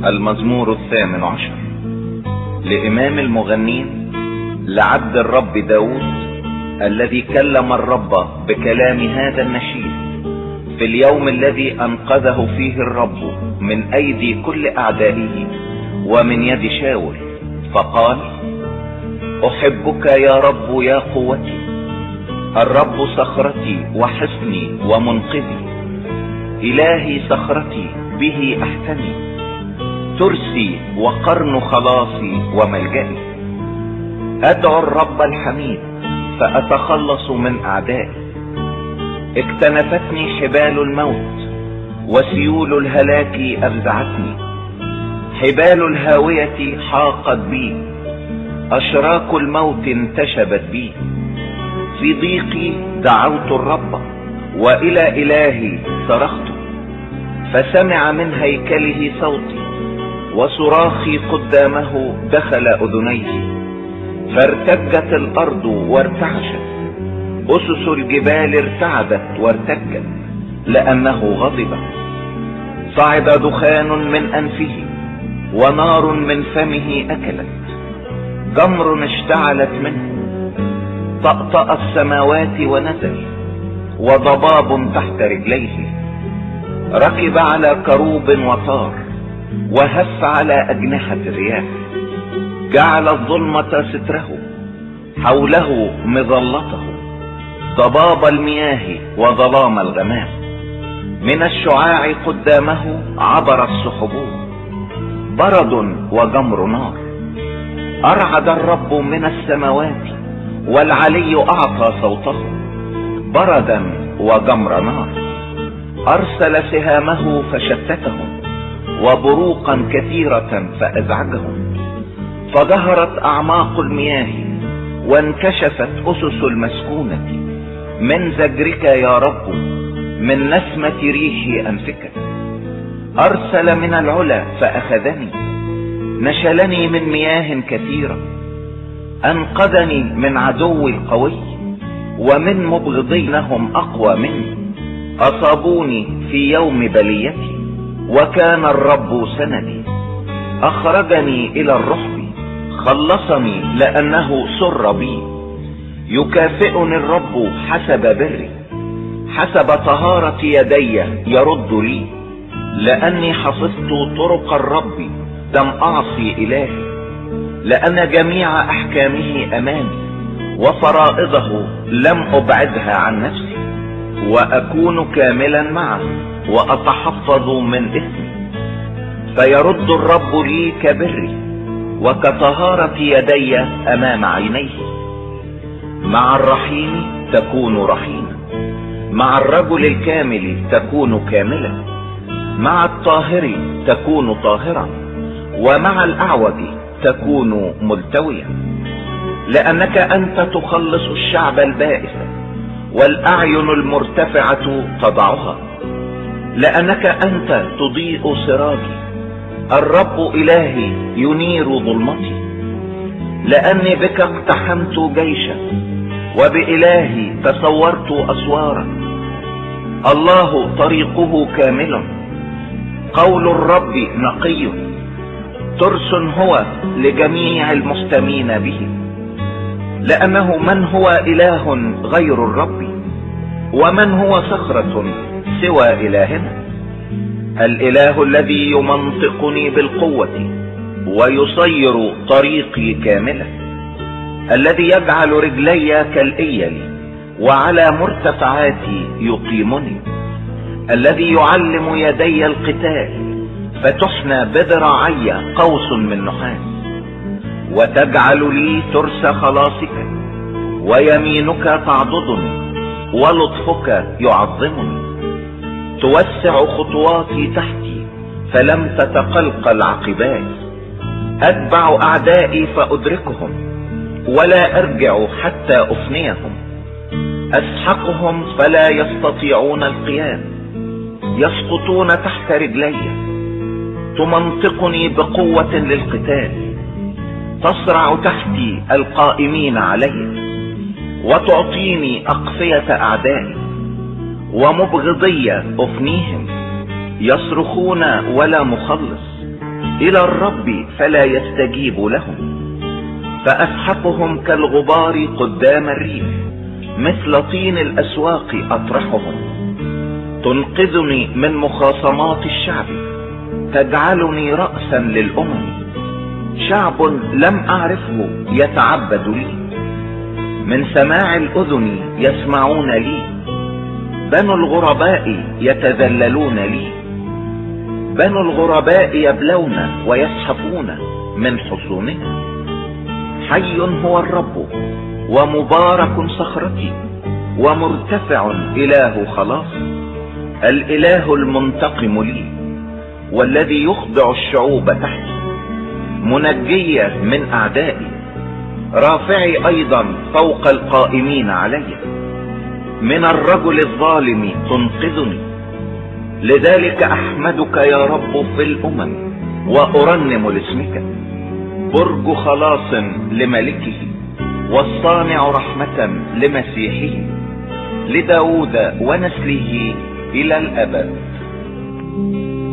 المزمور 18 لإمام المغنين، لعبد الرب داود الذي كلم الرب بكلام هذا النشيد في اليوم الذي أنقذه فيه الرب من أيدي كل أعدائه ومن يد شاول، فقال: أحبك يا رب يا قوتي، الرب صخرتي وحصني ومنقذي، إلهي صخرتي به أحتمي، ترسي وقرن خلاصي وملجئي. أدعو الرب الحميد فأتخلص من أعدائي. اكتنفتني حبال الموت وسيول الهلاك أفزعتني، حبال الهاوية حاقت بي، أشراك الموت انتشبت بي. في ضيقي دعوت الرب وإلى إلهي صرخت، فسمع من هيكله صوتي، وصراخي قدامه دخل أذنيه. فارتجت الأرض وارتعشت، أسس الجبال ارتعدت وارتجت لأنه غضب. صعد دخان من أنفه ونار من فمه أكلت، جمر اشتعلت منه، طأطأ السماوات ونزل، وضباب تحت رجليه. ركب على كروب وطار، وهف على أجنحة الرياح. جعل الظلمة ستره، حوله مظلته، ضباب المياه وظلام الغمام. من الشعاع قدامه عبر السحب، برد وجمر نار. أرعد الرب من السماوات، والعلي أعطى صوته، بردا وجمر نار. أرسل سهامه فشتتهم، وبروقا كثيرة فأزعجهم. فظهرت أعماق المياه، وانكشفت أسس المسكونة. من زجرك يا رب، من نسمة ريح أنفك. أرسل من العلا فأخذني، نشلني من مياه كثيرة. أنقذني من عدوي القوي، ومن مبغضينهم أقوى مني. أصابوني في يوم بليتي، وكان الرب سندي. أخرجني إلى الرحب، خلصني لأنه سر بي. يكافئني الرب حسب بري، حسب طهارة يدي يرد لي. لأني حفظت طرق الرب، لم أعصي إلهي. لأن جميع أحكامه أمامي، وفرائضه لم أبعدها عن نفسي. وأكون كاملا معه، وأتحفظ من إثمي. فيرد الرب لي كبري، وكطهارة يدي أمام عينيه. مع الرحيم تكون رحيما، مع الرجل الكامل تكون كاملا، مع الطاهر تكون طاهرا، ومع الأعوج تكون ملتويا. لأنك أنت تخلص الشعب البائس، والأعين المرتفعة تضعها. لأنك أنت تضيء سراجي، الرب إلهي ينير ظلمتي. لأني بك اقتحمت جيشا، وبإلهي تصورت أسوارا. الله طريقه كامل، قول الرب نقي، ترس هو لجميع المستمين به. لأنه من هو إله غير الرب، ومن هو صخرة سوى إلهنا؟ الإله الذي يمنطقني بالقوة، ويصير طريقي كاملة. الذي يجعل رجلي كالإيل، وعلى مرتفعاتي يقيمني. الذي يعلم يدي القتال، فتحنى بذراعي قوس من نحاس. وتجعل لي ترس خلاصك، ويمينك تعضدني، ولطفك يعظمني. توسع خطواتي تحتي، فلم تتقلقل عقباي. أتبع أعدائي فأدركهم، ولا أرجع حتى أفنيهم. أسحقهم فلا يستطيعون القيام، يسقطون تحت رجلي. تمنطقني بقوة للقتال، تصرع تحتي القائمين علي. وتعطيني أقفية أعدائي، ومبغضي أفنيهم. يصرخون ولا مخلص، إلى الرب فلا يستجيب لهم، فأسحقهم كالغبار قدام الريح، مثل طين الأسواق أطرحهم. تنقذني من مخاصمات الشعب، تجعلني رأسا للأمم. شعب لم أعرفه يتعبد لي، من سماع الأذن يسمعون لي. بنو الغرباء يتذللون لي، بنو الغرباء يبلون ويزحفون من حصونهم. حي هو الرب ومبارك صخرتي ومرتفع إله خلاص، الإله المنتقم لي والذي يخضع الشعوب تحتي، منجي من أعدائي، رافعي أيضا فوق القائمين علي. من الرجل الظالم تنقذني، لذلك أحمدك يا رب في الأمم وأرنم لاسمك. برج خلاص لملكه، والصانع رحمة لمسيحه، لداود ونسله إلى الأبد.